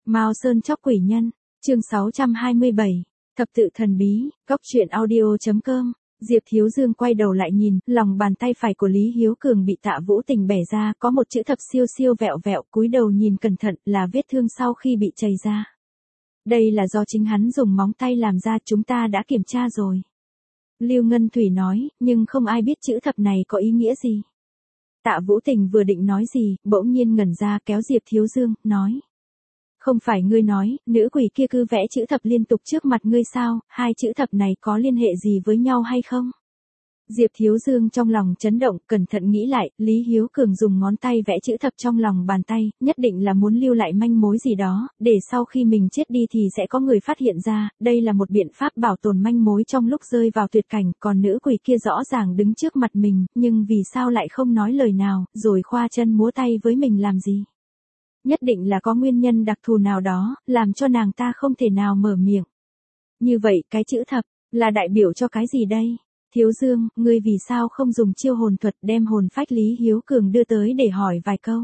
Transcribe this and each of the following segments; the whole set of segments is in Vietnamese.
Mao Sơn chóc quỷ nhân, chương 627, thập tự thần bí, góc truyện audio.com. Diệp Thiếu Dương quay đầu lại nhìn, lòng bàn tay phải của Lý Hiếu Cường bị Tạ Vũ Tình bẻ ra, có một chữ thập siêu siêu vẹo vẹo, cúi đầu nhìn cẩn thận, là vết thương sau khi bị chày ra. Đây là do chính hắn dùng móng tay làm ra, chúng ta đã kiểm tra rồi. Lưu Ngân Thủy nói, nhưng không ai biết chữ thập này có ý nghĩa gì. Tạ Vũ Tình vừa định nói gì, bỗng nhiên ngẩn ra kéo Diệp Thiếu Dương, nói. Không phải ngươi nói, nữ quỷ kia cứ vẽ chữ thập liên tục trước mặt ngươi sao, hai chữ thập này có liên hệ gì với nhau hay không? Diệp Thiếu Dương trong lòng chấn động, cẩn thận nghĩ lại, Lý Hiếu Cường dùng ngón tay vẽ chữ thập trong lòng bàn tay, nhất định là muốn lưu lại manh mối gì đó, để sau khi mình chết đi thì sẽ có người phát hiện ra, đây là một biện pháp bảo tồn manh mối trong lúc rơi vào tuyệt cảnh, còn nữ quỷ kia rõ ràng đứng trước mặt mình, nhưng vì sao lại không nói lời nào, rồi khoa chân múa tay với mình làm gì? Nhất định là có nguyên nhân đặc thù nào đó, làm cho nàng ta không thể nào mở miệng. Như vậy, cái chữ thập, là đại biểu cho cái gì đây? Thiếu Dương, ngươi vì sao không dùng chiêu hồn thuật đem hồn phách Lý Hiếu Cường đưa tới để hỏi vài câu?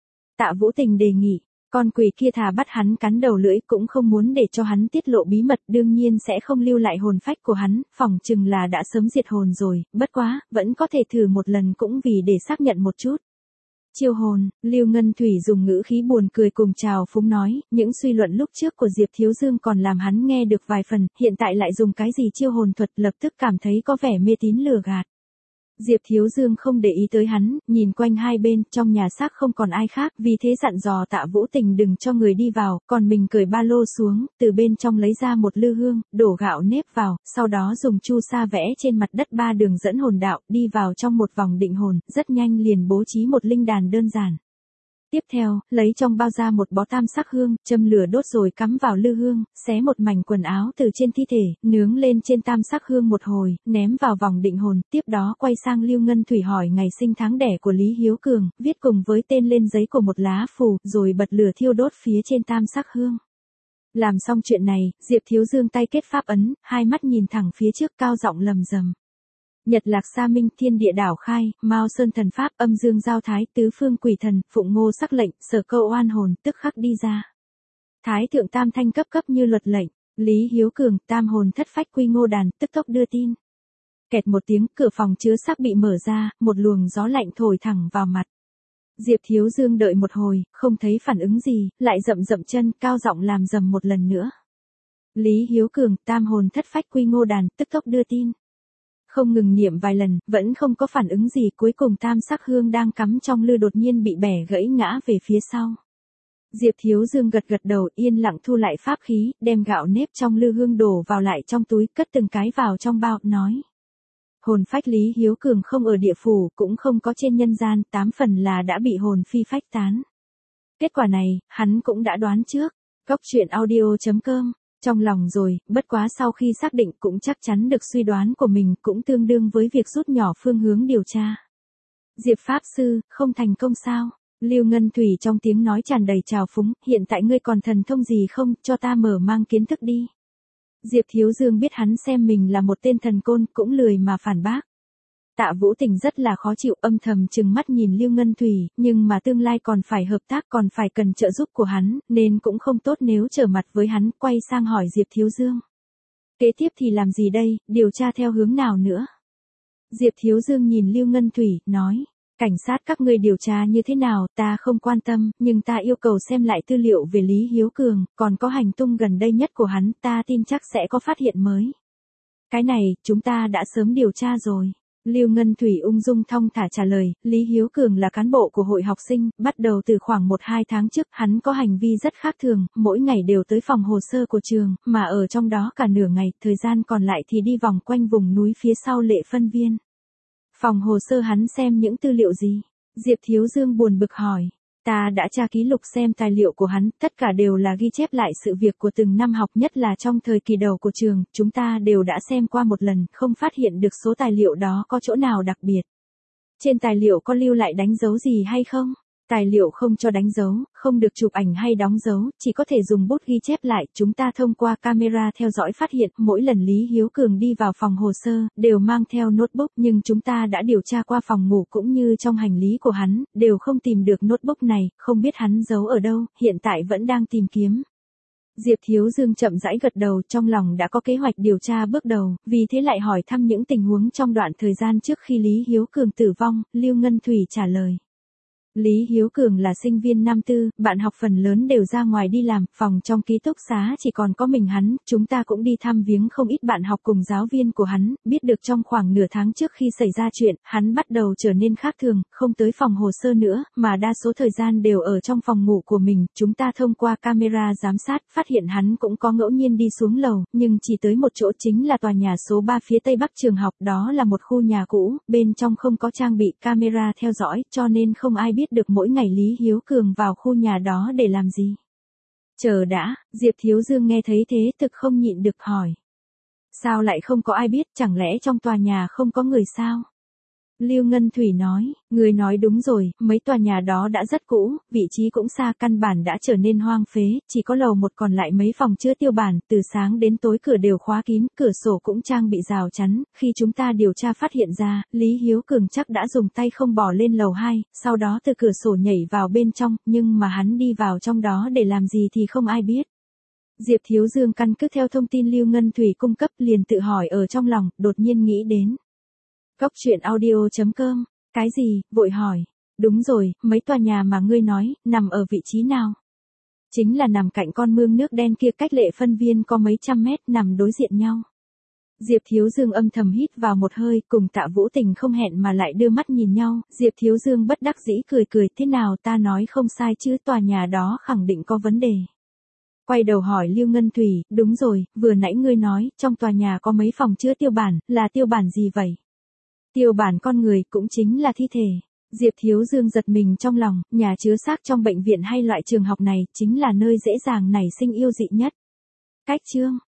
Tạ Vũ Tình đề nghị, con quỷ kia thà bắt hắn cắn đầu lưỡi cũng không muốn để cho hắn tiết lộ bí mật, đương nhiên sẽ không lưu lại hồn phách của hắn, phỏng chừng là đã sớm diệt hồn rồi, bất quá, vẫn có thể thử một lần cũng vì để xác nhận một chút. Chiêu hồn, Lưu Ngân Thủy dùng ngữ khí buồn cười cùng chào phúng nói, những suy luận lúc trước của Diệp Thiếu Dương còn làm hắn nghe được vài phần, hiện tại lại dùng cái gì chiêu hồn thuật, lập tức cảm thấy có vẻ mê tín lừa gạt. Diệp Thiếu Dương không để ý tới hắn, nhìn quanh hai bên, trong nhà xác không còn ai khác, vì thế dặn dò Tạ Vũ Tình đừng cho người đi vào, còn mình cởi ba lô xuống, từ bên trong lấy ra một lư hương, đổ gạo nếp vào, sau đó dùng chu sa vẽ trên mặt đất 3 đường dẫn hồn đạo, đi vào trong một vòng định hồn, rất nhanh liền bố trí một linh đàn đơn giản. Tiếp theo, lấy trong bao ra một bó tam sắc hương, châm lửa đốt rồi cắm vào lư hương, xé một mảnh quần áo từ trên thi thể, nướng lên trên tam sắc hương một hồi, ném vào vòng định hồn, tiếp đó quay sang Lưu Ngân Thủy hỏi ngày sinh tháng đẻ của Lý Hiếu Cường, viết cùng với tên lên giấy của một lá phù, rồi bật lửa thiêu đốt phía trên tam sắc hương. Làm xong chuyện này, Diệp Thiếu Dương tay kết pháp ấn, hai mắt nhìn thẳng phía trước cao giọng lầm rầm. Nhật Lạc Sa Minh, Thiên Địa Đảo Khai, Mao Sơn Thần Pháp, Âm Dương Giao Thái, Tứ Phương Quỷ Thần, Phụng Ngô sắc lệnh, Sở Câu oan hồn, tức khắc đi ra. Thái thượng tam thanh cấp cấp như luật lệnh, Lý Hiếu Cường, tam hồn thất phách quy Ngô đàn, tức tốc đưa tin. Kẹt một tiếng, cửa phòng chứa xác bị mở ra, một luồng gió lạnh thổi thẳng vào mặt. Diệp Thiếu Dương đợi một hồi, không thấy phản ứng gì, lại dậm dậm chân, cao giọng làm rầm một lần nữa. Lý Hiếu Cường, tam hồn thất phách quy Ngô đàn, tức tốc đưa tin. Không ngừng niệm vài lần, vẫn không có phản ứng gì, cuối cùng tam sắc hương đang cắm trong lư đột nhiên bị bẻ gãy ngã về phía sau. Diệp Thiếu Dương gật gật đầu, yên lặng thu lại pháp khí, đem gạo nếp trong lư hương đổ vào lại trong túi, cất từng cái vào trong bao, nói. Hồn phách Lý Hiếu Cường không ở địa phủ, cũng không có trên nhân gian, 8 phần là đã bị hồn phi phách tán. Kết quả này, hắn cũng đã đoán trước. Góc truyện audio.com. Trong lòng rồi, bất quá sau khi xác định cũng chắc chắn được suy đoán của mình, cũng tương đương với việc rút nhỏ phương hướng điều tra. Diệp Pháp Sư, không thành công sao? Lưu Ngân Thủy trong tiếng nói tràn đầy trào phúng, hiện tại ngươi còn thần thông gì không, cho ta mở mang kiến thức đi. Diệp Thiếu Dương biết hắn xem mình là một tên thần côn, cũng lười mà phản bác. Tạ Vũ Tình rất là khó chịu, âm thầm trừng mắt nhìn Lưu Ngân Thủy, nhưng mà tương lai còn phải hợp tác, còn phải cần trợ giúp của hắn, nên cũng không tốt nếu trở mặt với hắn, quay sang hỏi Diệp Thiếu Dương. Kế tiếp thì làm gì đây, điều tra theo hướng nào nữa? Diệp Thiếu Dương nhìn Lưu Ngân Thủy, nói, cảnh sát các ngươi điều tra như thế nào, ta không quan tâm, nhưng ta yêu cầu xem lại tư liệu về Lý Hiếu Cường, còn có hành tung gần đây nhất của hắn, ta tin chắc sẽ có phát hiện mới. Cái này, chúng ta đã sớm điều tra rồi. Lưu Ngân Thủy ung dung thong thả trả lời, Lý Hiếu Cường là cán bộ của hội học sinh, bắt đầu từ khoảng 1-2 tháng trước, hắn có hành vi rất khác thường, mỗi ngày đều tới phòng hồ sơ của trường, mà ở trong đó cả nửa ngày, thời gian còn lại thì đi vòng quanh vùng núi phía sau Lệ Phân Viên. Phòng hồ sơ hắn xem những tư liệu gì? Diệp Thiếu Dương buồn bực hỏi. Ta đã tra ký lục xem tài liệu của hắn, tất cả đều là ghi chép lại sự việc của từng năm học, nhất là trong thời kỳ đầu của trường, chúng ta đều đã xem qua một lần, không phát hiện được số tài liệu đó có chỗ nào đặc biệt. Trên tài liệu có lưu lại đánh dấu gì hay không? Tài liệu không cho đánh dấu, không được chụp ảnh hay đóng dấu, chỉ có thể dùng bút ghi chép lại, chúng ta thông qua camera theo dõi phát hiện, mỗi lần Lý Hiếu Cường đi vào phòng hồ sơ, đều mang theo notebook, nhưng chúng ta đã điều tra qua phòng ngủ cũng như trong hành lý của hắn, đều không tìm được notebook này, không biết hắn giấu ở đâu, hiện tại vẫn đang tìm kiếm. Diệp Thiếu Dương chậm rãi gật đầu, trong lòng đã có kế hoạch điều tra bước đầu, vì thế lại hỏi thăm những tình huống trong đoạn thời gian trước khi Lý Hiếu Cường tử vong. Lưu Ngân Thủy trả lời. Lý Hiếu Cường là sinh viên năm tư, bạn học phần lớn đều ra ngoài đi làm, phòng trong ký túc xá chỉ còn có mình hắn, chúng ta cũng đi thăm viếng không ít bạn học cùng giáo viên của hắn, biết được trong khoảng nửa tháng trước khi xảy ra chuyện, hắn bắt đầu trở nên khác thường, không tới phòng hồ sơ nữa, mà đa số thời gian đều ở trong phòng ngủ của mình, chúng ta thông qua camera giám sát, phát hiện hắn cũng có ngẫu nhiên đi xuống lầu, nhưng chỉ tới một chỗ, chính là tòa nhà số 3 phía tây bắc trường học, đó là một khu nhà cũ, bên trong không có trang bị camera theo dõi, cho nên không ai biết được mỗi ngày Lý Hiếu Cường vào khu nhà đó để làm gì. Chờ đã, Diệp Thiếu Dương nghe thấy thế thực không nhịn được hỏi. Sao lại không có ai biết, chẳng lẽ trong tòa nhà không có người sao? Lưu Ngân Thủy nói, người nói đúng rồi, mấy tòa nhà đó đã rất cũ, vị trí cũng xa, căn bản đã trở nên hoang phế, chỉ có lầu một còn lại mấy phòng chưa tiêu bản, từ sáng đến tối cửa đều khóa kín, cửa sổ cũng trang bị rào chắn, khi chúng ta điều tra phát hiện ra, Lý Hiếu Cường chắc đã dùng tay không bỏ lên lầu 2, sau đó từ cửa sổ nhảy vào bên trong, nhưng mà hắn đi vào trong đó để làm gì thì không ai biết. Diệp Thiếu Dương căn cứ theo thông tin Lưu Ngân Thủy cung cấp liền tự hỏi ở trong lòng, đột nhiên nghĩ đến. Góc truyện audio.com, cái gì, vội hỏi. Đúng rồi, mấy tòa nhà mà ngươi nói, nằm ở vị trí nào? Chính là nằm cạnh con mương nước đen kia, cách Lệ Phân Viên có mấy trăm mét, nằm đối diện nhau. Diệp Thiếu Dương âm thầm hít vào một hơi, cùng Tạ Vũ Tình không hẹn mà lại đưa mắt nhìn nhau, Diệp Thiếu Dương bất đắc dĩ cười cười, thế nào ta nói không sai chứ, tòa nhà đó khẳng định có vấn đề. Quay đầu hỏi Lưu Ngân Thủy, đúng rồi, vừa nãy ngươi nói, trong tòa nhà có mấy phòng chưa tiêu bản, là tiêu bản gì vậy? Tiêu bản con người, cũng chính là thi thể. Diệp Thiếu Dương giật mình trong lòng, nhà chứa xác trong bệnh viện hay loại trường học này, chính là nơi dễ dàng nảy sinh yêu dị nhất. Cách chương